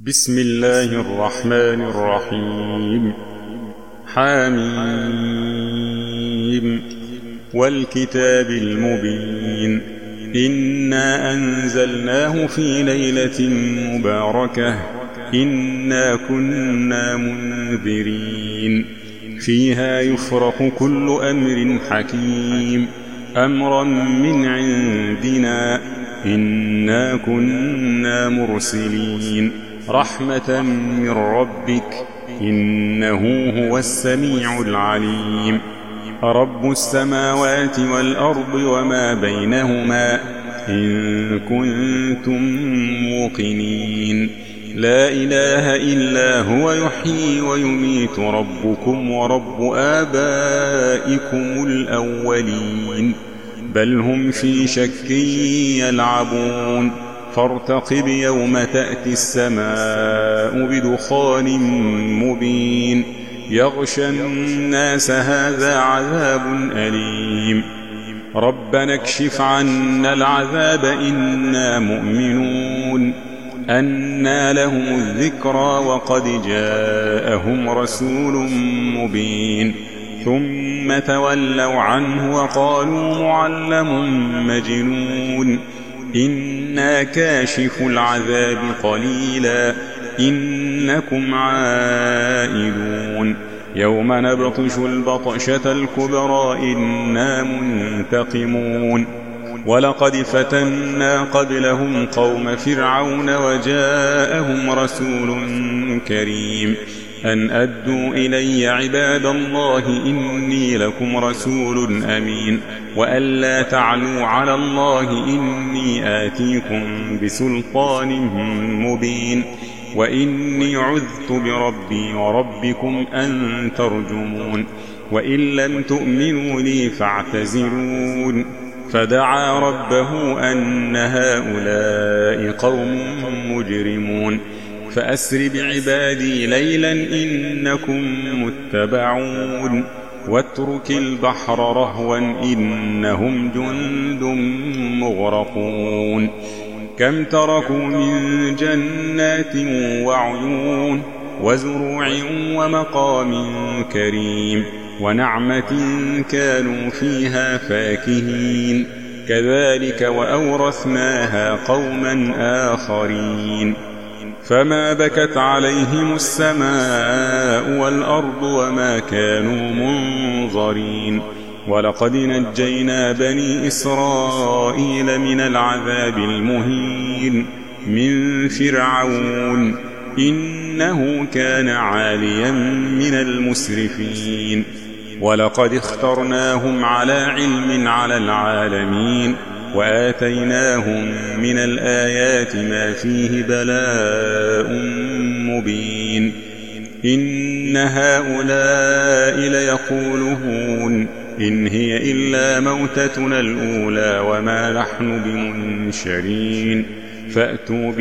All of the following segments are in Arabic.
بسم الله الرحمن الرحيم. حميم والكتاب المبين. إنا أنزلناه في ليلة مباركة إنا كنا منذرين فيها يفرق كل أمر حكيم أمرا من عندنا إنا كنا مرسلين رحمة من ربك إنه هو السميع العليم. رب السماوات والأرض وما بينهما إن كنتم موقنين لا إله إلا هو يحيي ويميت ربكم ورب آبائكم الأولين بل هم في شك يلعبون فارتقب يوم تأتي السماء بدخان مبين يغشى الناس هذا عذاب أليم ربنا اكشف عنا العذاب إنا مؤمنون أنى لهم الذكرى وقد جاءهم رسول مبين ثم تولوا عنه وقالوا معلم مجنون إنا كاشف العذاب قليلا إنكم عائدون يوم نبطش البطشة الكبرى إنا منتقمون ولقد فتنا قبلهم قوم فرعون وجاءهم رسول كريم أن أدوا إلي عباد الله إني لكم رسول أمين وألا تعلوا على الله إني آتيكم بسلطان مبين وإني عذت بربي وربكم أن ترجمون وإن لم تؤمنوا لي فاعتزلون فدعا ربه أن هؤلاء قوم مجرمون فأسر بعبادي ليلا إنكم متبعون واترك البحر رهوا إنهم جند مغرقون كم تركوا من جنات وعيون وزروع ومقام كريم ونعمة كانوا فيها فاكهين كذلك وأورثناها قوما آخرين فما بكت عليهم السماء والأرض وما كانوا منظرين ولقد نجينا بني إسرائيل من العذاب المهين من فرعون إنه كان عاليا من المسرفين ولقد اخترناهم على علم على العالمين وآتيناهم من الآيات ما فيه بلاء مبين إن هؤلاء ليقولون إن هي إلا موتتنا الأولى وما نحن بمنشرين فأتوا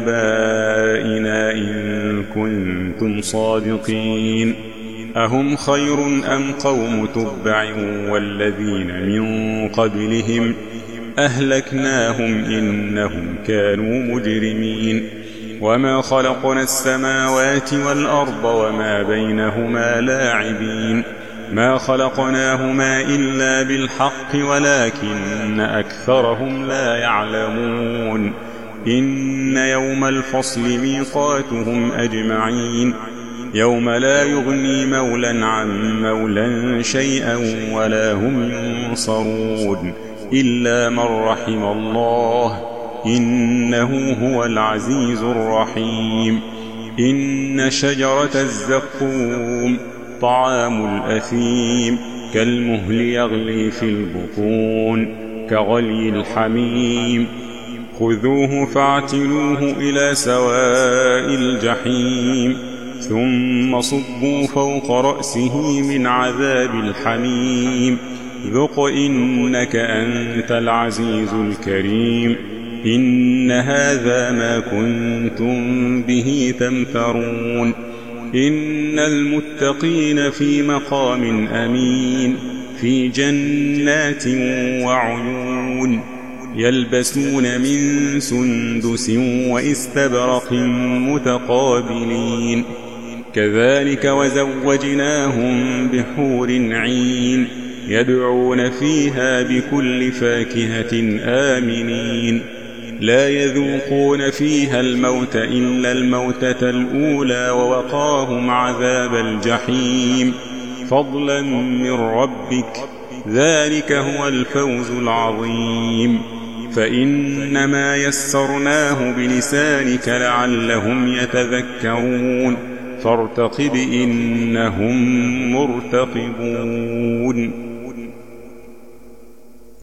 بآبائنا إن كنتم صادقين أهم خير أم قوم تبع والذين من قبلهم أهلكناهم إنهم كانوا مجرمين وما خلقنا السماوات والأرض وما بينهما لاعبين ما خلقناهما إلا بالحق ولكن أكثرهم لا يعلمون إن يوم الفصل ميقاتهم أجمعين يوم لا يغني مولى عن مولى شيئا ولا هم ينصرون إلا من رحم الله إنه هو العزيز الرحيم إن شجرة الزقوم طعام الأثيم كالمهل يغلي في البطون كغلي الحميم خذوه فاعتلوه إلى سواء الجحيم ثم صبوا فوق رأسه من عذاب الحميم ذق إنك أنت العزيز الكريم إن هذا ما كنتم به تمترون إن المتقين في مقام أمين في جنات وعيون يلبسون من سندس واستبرق متقابلين كذلك وزوجناهم بحور عين يدعون فيها بكل فاكهة آمنين لا يذوقون فيها الموت إلا الموتة الأولى ووقاهم عذاب الجحيم فضلا من ربك ذلك هو الفوز العظيم فإنما يسرناه بلسانك لعلهم يتذكرون فارتقب إنهم مرتقبون